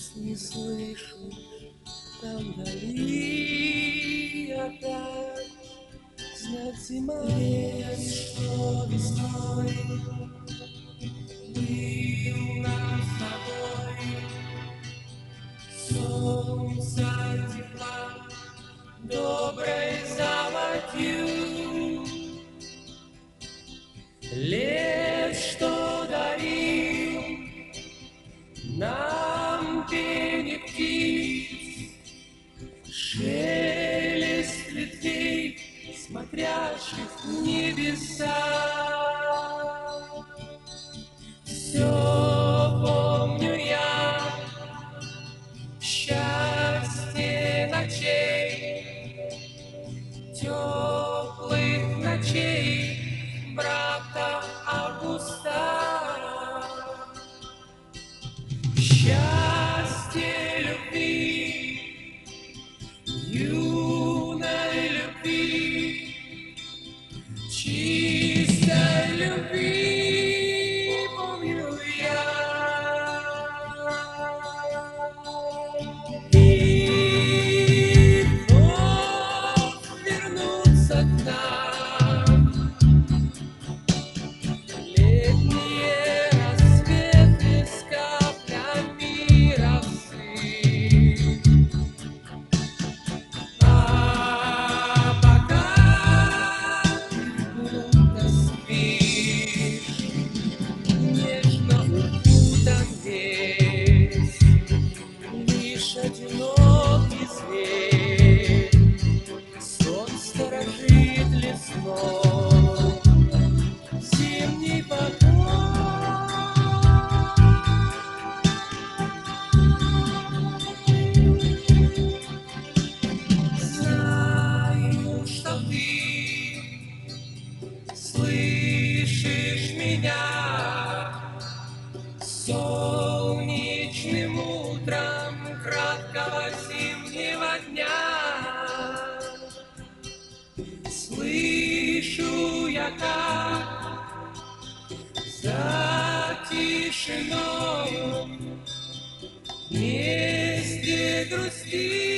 Не слышу, там вдали опять знак зима. Лес, что весной был нас с тобой, солнце тепла, доброй заводью. Лес, что дарил нам пение птиц, шелест ветвей, смотрящих в небеса. Все помню я, счастье ночей, теплых ночей брата Августа. Счастье любви, юной любви, чистой любви, помню я. И вновь вернуться к нам летние рассветы с каплями росы. А пока ты будто спишь, нежно укутан весь, лишь одинокий зверь, сон сторожит лесной, зимний покой. Знаю, что ты слышишь меня солнечным утром краткого зимнего дня. Слышу я, как за тишиною вместе грустит